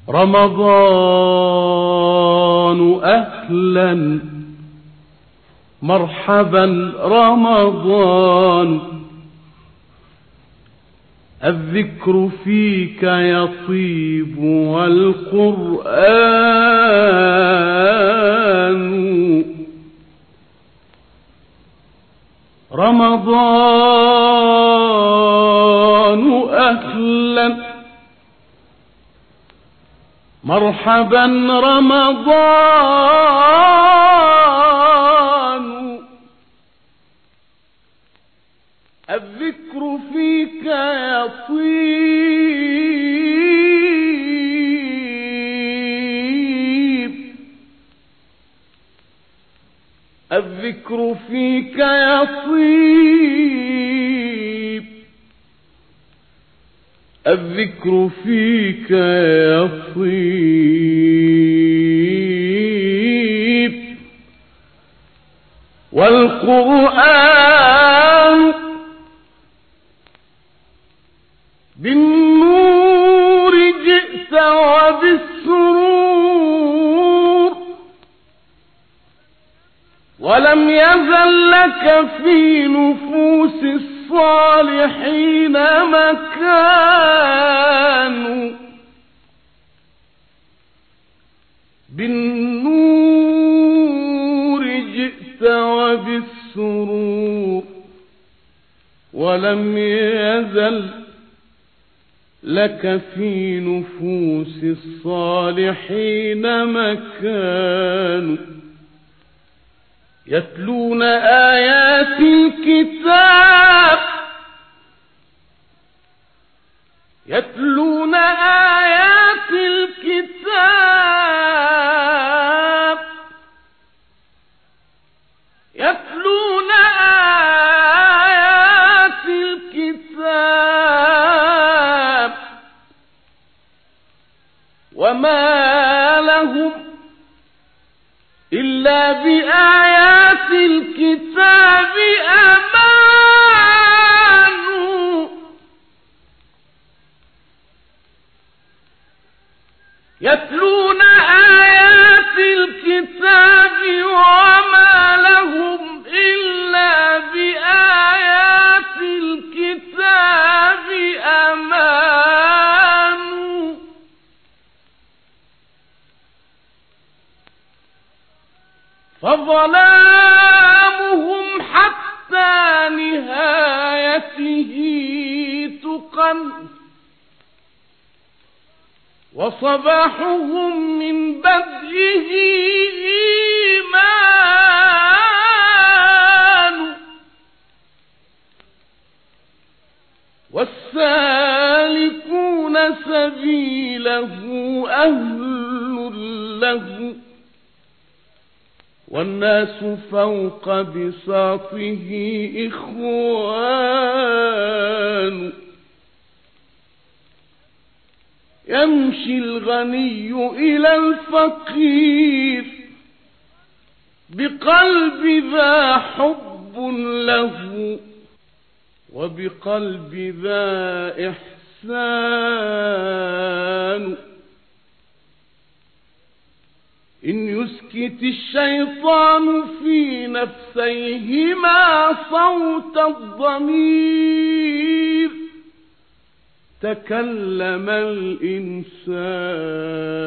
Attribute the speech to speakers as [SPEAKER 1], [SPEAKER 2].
[SPEAKER 1] رمضان أهلا مرحبا رمضان، الذكر فيك يطيب والقرآن. رمضان أهلا مرحبا رمضان، الذكر فيك يطيب، الذكر فيك يطيب، الذكر فيك يطيب، والقرآن بالنور جئت وبالسرور، ولم يزل لك في نفوس الصالحين مكان. بالنور جئت وبالسرور، ولم يزل لك في نفوس الصالحين مكان. يتلون آيات الكتاب، يتلون آيات الكتاب، يتلون آيات الكتاب، وما لهم إلا بآيات الكتاب أمان. يتلون آيات الكتاب وما لهم إلا بآيات الكتاب أمان. فظلامهم حتى نهايته تقن، وصباحهم من بدئه إيمان. والسالكون سبيله أهل له، والناس فوق بساطه إخوان. يمشي الغني إلى الفقير بقلب ذا حب له، وبقلب ذا إحسان. إن يسكت الشيطان في نفسيهما صوت الضمير تكلم الإنسان.